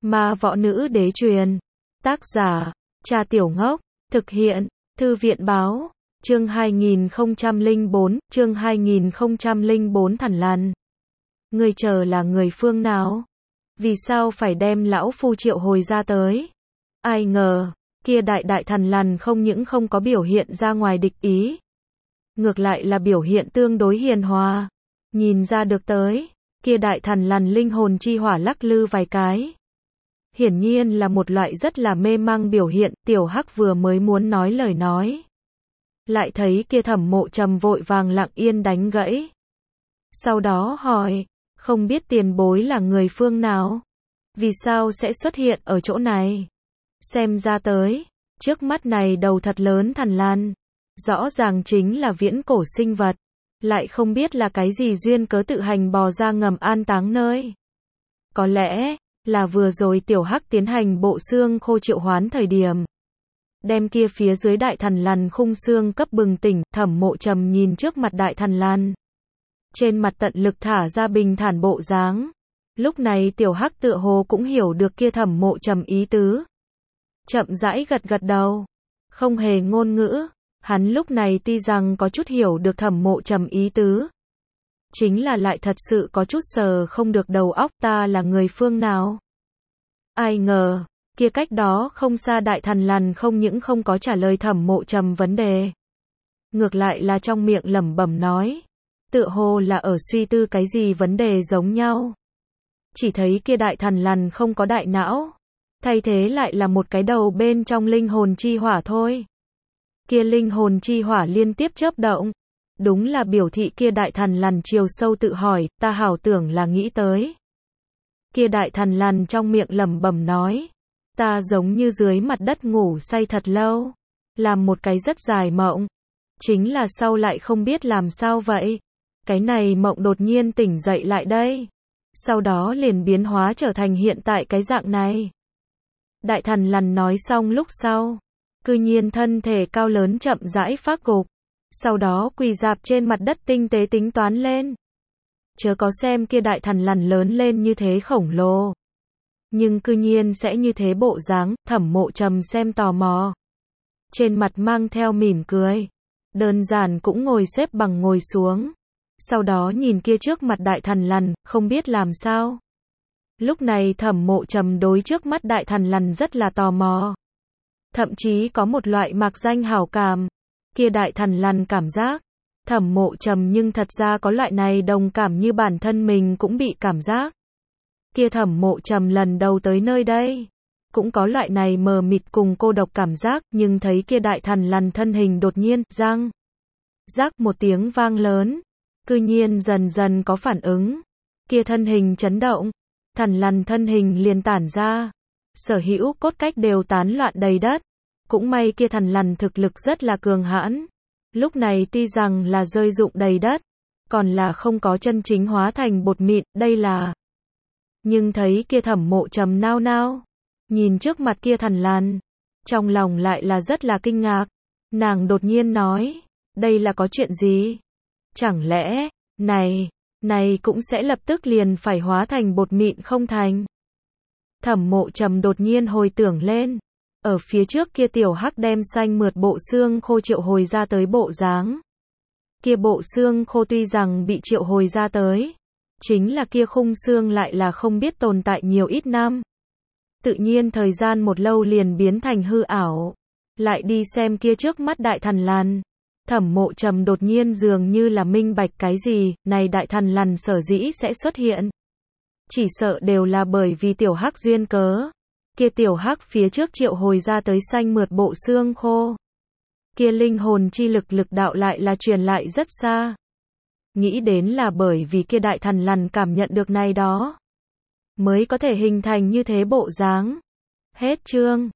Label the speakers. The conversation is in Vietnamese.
Speaker 1: Ma võ nữ đế truyền. Tác giả, Cha Tiểu Ngốc. Thực hiện, Thư viện báo. Chương 2004 Thằn Lằn. Ngươi chờ là người phương nào? Vì sao phải đem lão phu triệu hồi ra tới? Ai ngờ, kia đại thằn lằn không những không có biểu hiện ra ngoài địch ý. Ngược lại là biểu hiện tương đối hiền hòa. Nhìn ra được tới, kia đại thằn lằn linh hồn chi hỏa lắc lư vài cái. Hiển nhiên là một loại rất là mê mang biểu hiện. Tiểu Hắc vừa mới muốn nói lời nói, lại thấy kia Thẩm Mộ Trầm vội vàng lặng yên đánh gãy. Sau đó hỏi, không biết tiền bối là người phương nào? Vì sao sẽ xuất hiện ở chỗ này? Xem ra tới, trước mắt này đầu thật lớn thằn lằn, rõ ràng chính là viễn cổ sinh vật, lại không biết là cái gì duyên cớ tự hành bò ra ngầm an táng nơi. Có lẽ là vừa rồi Tiểu Hắc tiến hành bộ xương khô triệu hoán thời điểm, đem kia phía dưới đại thằn lằn khung xương cấp bừng tỉnh. Thẩm Mộ Trầm nhìn trước mặt đại thằn lằn, trên mặt tận lực thả ra bình thản bộ dáng. Lúc này Tiểu Hắc tựa hồ cũng hiểu được kia Thẩm Mộ Trầm ý tứ, chậm rãi gật gật đầu, không hề ngôn ngữ. Hắn lúc này tuy rằng có chút hiểu được Thẩm Mộ Trầm ý tứ, chính là lại thật sự có chút sờ không được đầu óc. Ta là người phương nào? Ai ngờ, kia cách đó không xa đại thằn lằn không những không có trả lời Thẩm Mộ Trầm vấn đề, ngược lại là trong miệng lẩm bẩm nói, tựa hồ là ở suy tư cái gì vấn đề giống nhau. Chỉ thấy kia đại thằn lằn không có đại não, thay thế lại là một cái đầu bên trong linh hồn chi hỏa thôi. Kia linh hồn chi hỏa liên tiếp chớp động, đúng là biểu thị kia đại thằn lằn chiều sâu tự hỏi, ta hảo tưởng là nghĩ tới. Kia đại thằn lằn trong miệng lẩm bẩm nói, ta giống như dưới mặt đất ngủ say thật lâu, làm một cái rất dài mộng, chính là sau lại không biết làm sao vậy, cái này mộng đột nhiên tỉnh dậy lại đây, sau đó liền biến hóa trở thành hiện tại cái dạng này. Đại thằn lằn nói xong lúc sau, cư nhiên thân thể cao lớn chậm rãi phát gục, sau đó quỳ rạp trên mặt đất tinh tế tính toán lên. Chớ có xem kia đại thằn lằn lớn lên như thế khổng lồ, nhưng cư nhiên sẽ như thế bộ dáng. Thẩm Mộ Trầm xem tò mò, trên mặt mang theo mỉm cười, đơn giản cũng ngồi xếp bằng ngồi xuống, sau đó nhìn kia trước mặt đại thằn lằn, không biết làm sao. Lúc này Thẩm Mộ Trầm đối trước mắt đại thằn lằn rất là tò mò, thậm chí có một loại mạc danh hảo cảm. Kia đại thằn lằn cảm giác, Thẩm Mộ Trầm nhưng thật ra có loại này đồng cảm như bản thân mình cũng bị cảm giác. Kia Thẩm Mộ Trầm lần đầu tới nơi đây, cũng có loại này mờ mịt cùng cô độc cảm giác, nhưng thấy kia đại thằn lằn thân hình đột nhiên, răng, rắc một tiếng vang lớn, cư nhiên dần dần có phản ứng. Kia thân hình chấn động, thằn lằn thân hình liền tản ra, sở hữu cốt cách đều tán loạn đầy đất. Cũng may kia thằn lằn thực lực rất là cường hãn, lúc này tuy rằng là rơi rụng đầy đất, còn là không có chân chính hóa thành bột mịn, đây là. Nhưng thấy kia Thẩm Mộ Trầm nao nao, nhìn trước mặt kia thằn lằn, trong lòng lại là rất là kinh ngạc. Nàng đột nhiên nói, đây là có chuyện gì? Chẳng lẽ, này cũng sẽ lập tức liền phải hóa thành bột mịn không thành? Thẩm Mộ Trầm đột nhiên hồi tưởng lên, ở phía trước kia Tiểu Hắc đem xanh mượt bộ xương khô triệu hồi ra tới bộ dáng. Kia bộ xương khô tuy rằng bị triệu hồi ra tới, chính là kia khung xương lại là không biết tồn tại nhiều ít năm. Tự nhiên thời gian một lâu liền biến thành hư ảo. Lại đi xem kia trước mắt đại thằn lằn, Thẩm Mộ Trầm đột nhiên dường như là minh bạch cái gì. Này đại thằn lằn sở dĩ sẽ xuất hiện, chỉ sợ đều là bởi vì Tiểu Hắc duyên cớ. Kia Tiểu Hắc phía trước triệu hồi ra tới xanh mượt bộ xương khô, kia linh hồn chi lực đạo lại là truyền lại rất xa. Nghĩ đến là bởi vì kia đại thằn lằn cảm nhận được này đó, mới có thể hình thành như thế bộ dáng. Hết chương.